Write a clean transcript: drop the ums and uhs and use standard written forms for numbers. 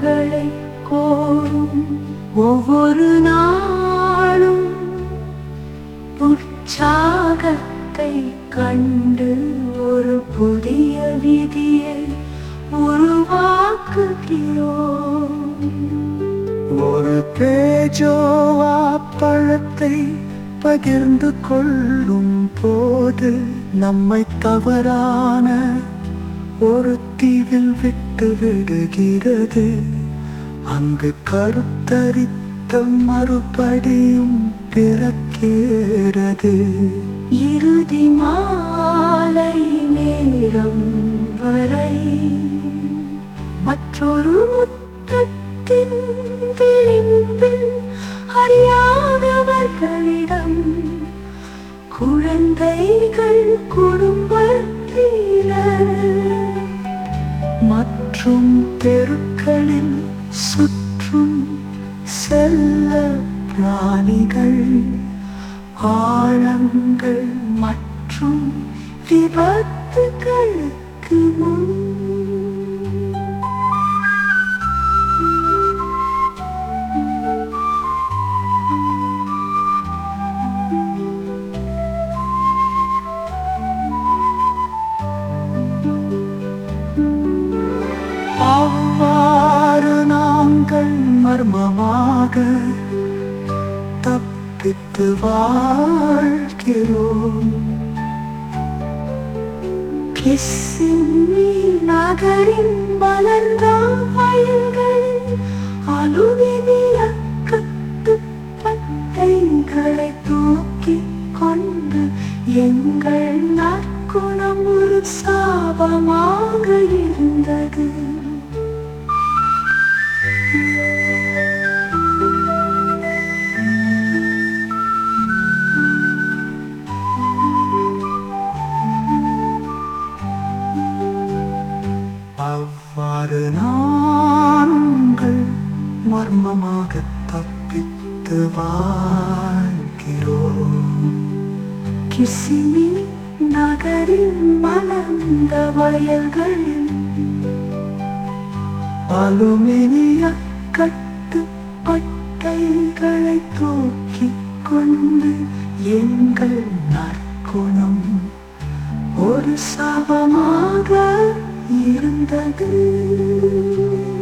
உங்களை கோரும் ஒவ்வொரு நாளும் உற்சாகத்தை கண்டு ஒரு புதிய விதியை உருவாக்குகிறோம். ஒரு பேஜோவா பழத்தை பகிர்ந்து கொள்ளும் போது நம்மை தவறான ஒரு தீவில் விட்டு விடுகிறது. அங்கு கருத்தரித்த மறுபடியும் பிறக்கிறது. இறுதி மாலை நேரம் வரை மற்றொரு முத்தத்தின் விளிம்பில் அறியாதவர்களிடம் குழந்தைகள், குடும்பத்தினர் மற்றும் தெருக்களில் சுற்றும் செல்ல பிராணிகள், ஆழங்கள் மற்றும் விபத்துகளுக்கு முன் அவ்வாறு நாங்கள் மர்மமாக தப்பித்து வாழ்கிறோம். கிஸ்ஸிம்மி நகரின் வளர்ந்த வயல்கள் அலுமினிய கட்டுப்பட்டைகளை தூக்கிக் கொண்டு எங்கள் நற்குணம் ஒரு சாபமாக இருந்தது. அவ்வாறு நாங்கள் மர்மமாக தப்பித்து வாழ்கிறோம். கிஸ்ஸிம்மி நகரின் மலர்ந்த வயல்களில் அலுமினிய கட்டுப்பட்டைகளை தூக்கிக் கொண்டு எங்கள் நற்குணம் ஒரு சாபமாக இருந்தது.